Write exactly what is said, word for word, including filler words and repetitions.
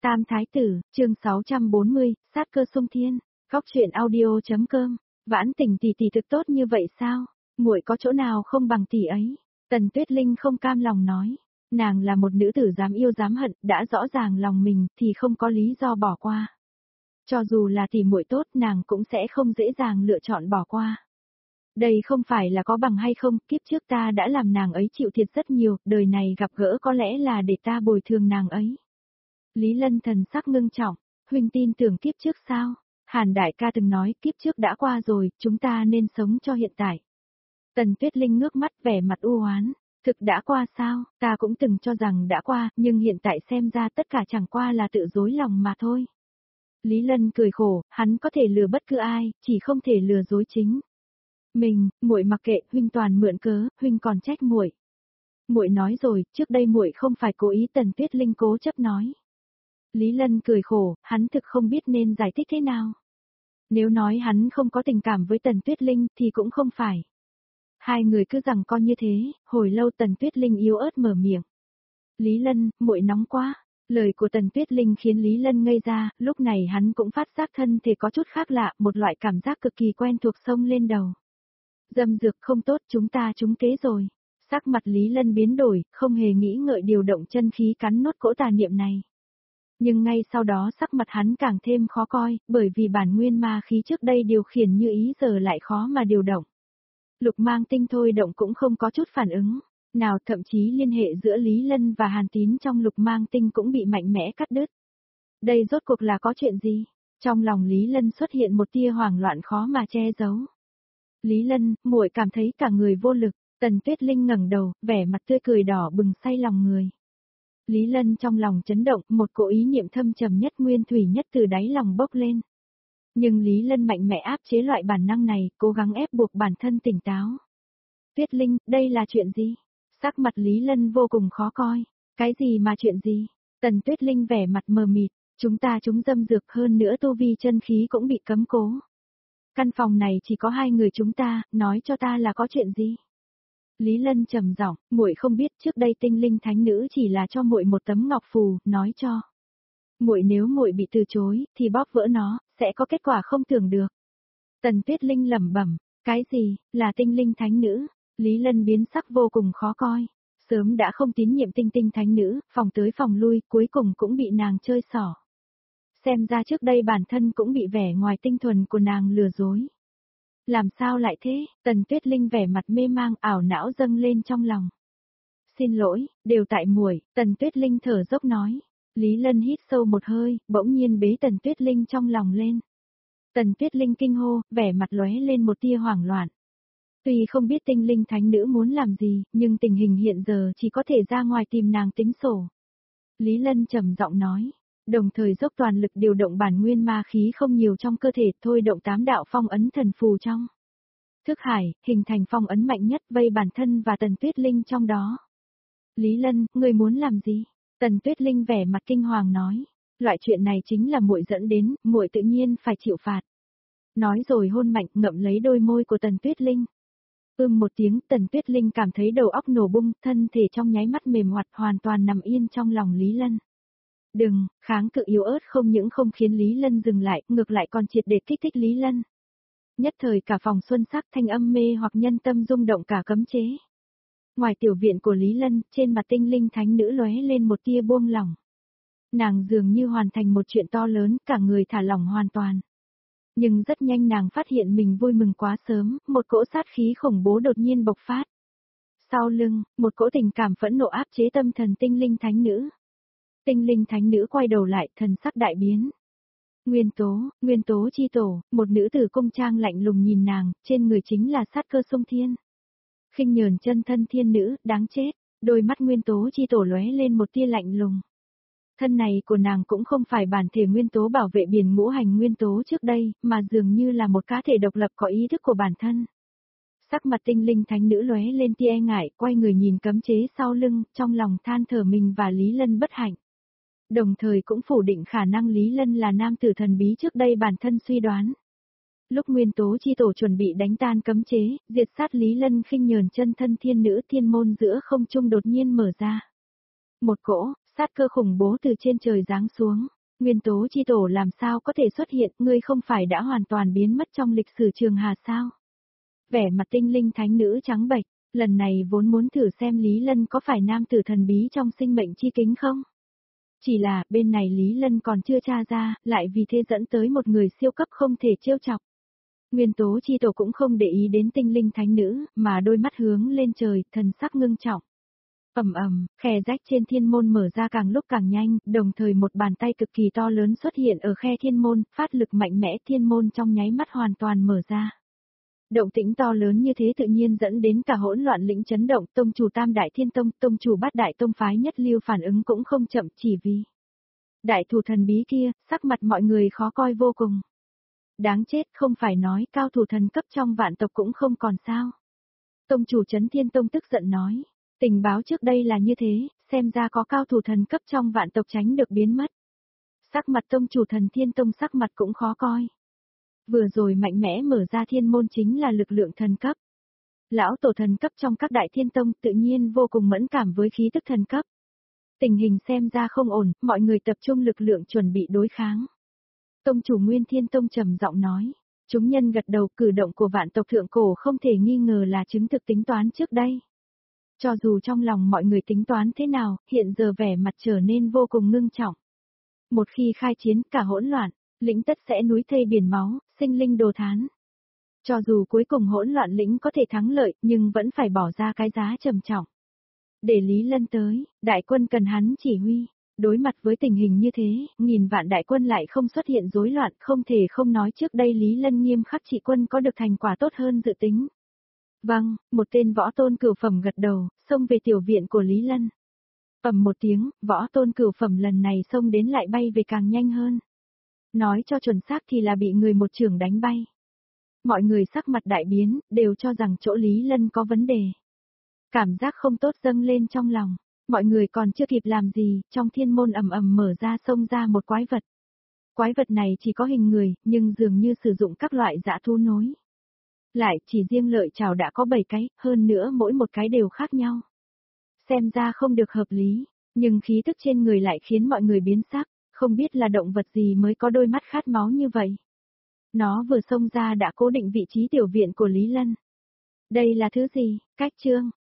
Tam Thái Tử, chương sáu trăm bốn mươi, sát cơ xung thiên. Góc truyện audio.com. Vãn Tình tỷ tỷ thực tốt như vậy sao? Muội có chỗ nào không bằng tỷ ấy? Tần Tuyết Linh không cam lòng nói. Nàng là một nữ tử dám yêu dám hận, đã rõ ràng lòng mình thì không có lý do bỏ qua. Cho dù là tỷ muội tốt, nàng cũng sẽ không dễ dàng lựa chọn bỏ qua. Đây không phải là có bằng hay không, kiếp trước ta đã làm nàng ấy chịu thiệt rất nhiều, đời này gặp gỡ có lẽ là để ta bồi thường nàng ấy. Lý Lân thần sắc ngưng trọng, huynh tin tưởng kiếp trước sao? Hàn đại ca từng nói kiếp trước đã qua rồi, chúng ta nên sống cho hiện tại. Tần Tuyết Linh ngước mắt vẻ mặt u oán, thực đã qua sao, ta cũng từng cho rằng đã qua, nhưng hiện tại xem ra tất cả chẳng qua là tự dối lòng mà thôi. Lý Lân cười khổ, hắn có thể lừa bất cứ ai, chỉ không thể lừa dối chính mình. Muội mặc kệ, huynh toàn mượn cớ, huynh còn trách muội. Muội nói rồi, trước đây muội không phải cố ý. Tần Tuyết Linh cố chấp nói. Lý Lân cười khổ, hắn thực không biết nên giải thích thế nào. Nếu nói hắn không có tình cảm với Tần Tuyết Linh thì cũng không phải. Hai người cứ rằng con như thế, hồi lâu Tần Tuyết Linh yếu ớt mở miệng. Lý Lân, muội nóng quá. Lời của Tần Tuyết Linh khiến Lý Lân ngây ra, lúc này hắn cũng phát giác thân thể có chút khác lạ, một loại cảm giác cực kỳ quen thuộc xông lên đầu. Dâm dược không tốt, chúng ta trúng kế rồi. Sắc mặt Lý Lân biến đổi, không hề nghĩ ngợi điều động chân khí cắn nốt cỗ tà niệm này. Nhưng ngay sau đó sắc mặt hắn càng thêm khó coi, bởi vì bản nguyên ma khí trước đây điều khiển như ý giờ lại khó mà điều động. Lục mang tinh thôi động cũng không có chút phản ứng, nào thậm chí liên hệ giữa Lý Lân và Hàn Tín trong lục mang tinh cũng bị mạnh mẽ cắt đứt. Đây rốt cuộc là có chuyện gì? Trong lòng Lý Lân xuất hiện một tia hoảng loạn khó mà che giấu. Lý Lân, muội cảm thấy cả người vô lực. Tần Tuyết Linh ngẩng đầu, vẻ mặt tươi cười đỏ bừng say lòng người. Lý Lân trong lòng chấn động, một cỗ ý niệm thâm trầm nhất nguyên thủy nhất từ đáy lòng bốc lên. Nhưng Lý Lân mạnh mẽ áp chế loại bản năng này, cố gắng ép buộc bản thân tỉnh táo. Tuyết Linh, đây là chuyện gì? Sắc mặt Lý Lân vô cùng khó coi. Cái gì mà chuyện gì? Tần Tuyết Linh vẻ mặt mờ mịt, chúng ta chúng dâm dược, hơn nữa tu vi chân khí cũng bị cấm cố. Căn phòng này chỉ có hai người chúng ta, nói cho ta là có chuyện gì? Lý Lân trầm giọng, muội không biết trước đây tinh linh thánh nữ chỉ là cho muội một tấm ngọc phù, nói cho muội nếu muội bị từ chối, thì bóp vỡ nó, sẽ có kết quả không tưởng được. Tần Tuyết Linh lẩm bẩm, cái gì, là tinh linh thánh nữ? Lý Lân biến sắc vô cùng khó coi, sớm đã không tín nhiệm tinh tinh thánh nữ, phòng tới phòng lui, cuối cùng cũng bị nàng chơi xỏ. Xem ra trước đây bản thân cũng bị vẻ ngoài tinh thuần của nàng lừa dối. Làm sao lại thế? Tần Tuyết Linh vẻ mặt mê mang, ảo não dâng lên trong lòng. Xin lỗi, đều tại muội. Tần Tuyết Linh thở dốc nói. Lý Lân hít sâu một hơi, bỗng nhiên bế Tần Tuyết Linh trong lòng lên. Tần Tuyết Linh kinh hô, vẻ mặt lóe lên một tia hoảng loạn. Tuy không biết tinh linh thánh nữ muốn làm gì, nhưng tình hình hiện giờ chỉ có thể ra ngoài tìm nàng tính sổ. Lý Lân trầm giọng nói. Đồng thời dốc toàn lực điều động bản nguyên ma khí không nhiều trong cơ thể, thôi động tám đạo phong ấn thần phù trong thức hải, hình thành phong ấn mạnh nhất vây bản thân và Tần Tuyết Linh trong đó. Lý Lân, ngươi muốn làm gì? Tần Tuyết Linh vẻ mặt kinh hoàng nói, loại chuyện này chính là muội dẫn đến, muội tự nhiên phải chịu phạt. Nói rồi hôn mạnh ngậm lấy đôi môi của Tần Tuyết Linh. Ưm một tiếng, Tần Tuyết Linh cảm thấy đầu óc nổ bung, thân thể trong nháy mắt mềm hoạt hoàn toàn nằm yên trong lòng Lý Lân. Đừng, kháng cự yếu ớt không những không khiến Lý Lân dừng lại, ngược lại còn triệt để kích thích Lý Lân. Nhất thời cả phòng xuân sắc thanh âm mê hoặc nhân tâm rung động cả cấm chế. Ngoài tiểu viện của Lý Lân, trên mặt tinh linh thánh nữ lóe lên một tia buông lỏng. Nàng dường như hoàn thành một chuyện to lớn, cả người thả lỏng hoàn toàn. Nhưng rất nhanh nàng phát hiện mình vui mừng quá sớm, một cỗ sát khí khủng bố đột nhiên bộc phát. Sau lưng, một cỗ tình cảm phẫn nộ áp chế tâm thần tinh linh thánh nữ. Tinh linh thánh nữ quay đầu lại, thần sắc đại biến. Nguyên tố, nguyên tố chi tổ, một nữ tử cung trang lạnh lùng nhìn nàng, trên người chính là sát cơ xung thiên. Khinh nhờn chân thân thiên nữ, đáng chết, đôi mắt nguyên tố chi tổ lóe lên một tia lạnh lùng. Thân này của nàng cũng không phải bản thể nguyên tố bảo vệ biển ngũ hành nguyên tố trước đây, mà dường như là một cá thể độc lập có ý thức của bản thân. Sắc mặt tinh linh thánh nữ lóe lên tia e ngại, quay người nhìn cấm chế sau lưng, trong lòng than thở mình và Lý Lân bất hạnh. Đồng thời cũng phủ định khả năng Lý Lân là nam tử thần bí trước đây bản thân suy đoán. Lúc nguyên tố chi tổ chuẩn bị đánh tan cấm chế, diệt sát Lý Lân khinh nhờn chân thân thiên nữ thiên môn giữa không trung đột nhiên mở ra. Một cỗ, sát cơ khủng bố từ trên trời giáng xuống. Nguyên tố chi tổ làm sao có thể xuất hiện, ngươi không phải đã hoàn toàn biến mất trong lịch sử trường hà sao? Vẻ mặt tinh linh thánh nữ trắng bệch, lần này vốn muốn thử xem Lý Lân có phải nam tử thần bí trong sinh mệnh chi kính không? Chỉ là, bên này Lý Lân còn chưa tra ra, lại vì thế dẫn tới một người siêu cấp không thể trêu chọc. Nguyên tố chi tổ cũng không để ý đến tinh linh thánh nữ, mà đôi mắt hướng lên trời, thần sắc ngưng trọng. Ầm ầm, khe rách trên thiên môn mở ra càng lúc càng nhanh, đồng thời một bàn tay cực kỳ to lớn xuất hiện ở khe thiên môn, phát lực mạnh mẽ, thiên môn trong nháy mắt hoàn toàn mở ra. Động tĩnh to lớn như thế tự nhiên dẫn đến cả hỗn loạn lĩnh chấn động, tông chủ Tam Đại Thiên Tông, tông chủ Bát Đại Tông phái nhất lưu phản ứng cũng không chậm, chỉ vì đại thủ thần bí kia, sắc mặt mọi người khó coi vô cùng. Đáng chết, không phải nói cao thủ thần cấp trong vạn tộc cũng không còn sao? Tông chủ Chấn Thiên Tông tức giận nói, tình báo trước đây là như thế, xem ra có cao thủ thần cấp trong vạn tộc tránh được biến mất. Sắc mặt tông chủ Thần Thiên Tông sắc mặt cũng khó coi. Vừa rồi mạnh mẽ mở ra thiên môn chính là lực lượng thần cấp. Lão tổ thần cấp trong các đại thiên tông tự nhiên vô cùng mẫn cảm với khí tức thần cấp. Tình hình xem ra không ổn, mọi người tập trung lực lượng chuẩn bị đối kháng. Tông chủ Nguyên Thiên Tông trầm giọng nói, chúng nhân gật đầu, cử động của vạn tộc thượng cổ không thể nghi ngờ là chứng thực tính toán trước đây. Cho dù trong lòng mọi người tính toán thế nào, hiện giờ vẻ mặt trở nên vô cùng ngưng trọng. Một khi khai chiến cả hỗn loạn, lĩnh tất sẽ núi thây biển máu, sinh linh đồ thán. Cho dù cuối cùng hỗn loạn lĩnh có thể thắng lợi, nhưng vẫn phải bỏ ra cái giá trầm trọng. Để Lý Lân tới, đại quân cần hắn chỉ huy. Đối mặt với tình hình như thế, nghìn vạn đại quân lại không xuất hiện rối loạn, không thể không nói trước đây Lý Lân nghiêm khắc trị quân có được thành quả tốt hơn dự tính. Vâng, một tên võ tôn cửu phẩm gật đầu, xông về tiểu viện của Lý Lân. Ầm một tiếng, võ tôn cửu phẩm lần này xông đến lại bay về càng nhanh hơn. Nói cho chuẩn xác thì là bị người một chưởng đánh bay. Mọi người sắc mặt đại biến, đều cho rằng chỗ Lý Lân có vấn đề. Cảm giác không tốt dâng lên trong lòng. Mọi người còn chưa kịp làm gì, trong thiên môn ầm ầm mở ra xông ra một quái vật. Quái vật này chỉ có hình người, nhưng dường như sử dụng các loại dã thú nối. Lại chỉ riêng lợi chảo đã có bảy cái, hơn nữa mỗi một cái đều khác nhau. Xem ra không được hợp lý, nhưng khí tức trên người lại khiến mọi người biến sắc, không biết là động vật gì mới có đôi mắt khát máu như vậy. Nó vừa xông ra đã cố định vị trí tiểu viện của Lý Lân. Đây là thứ gì? Cách chương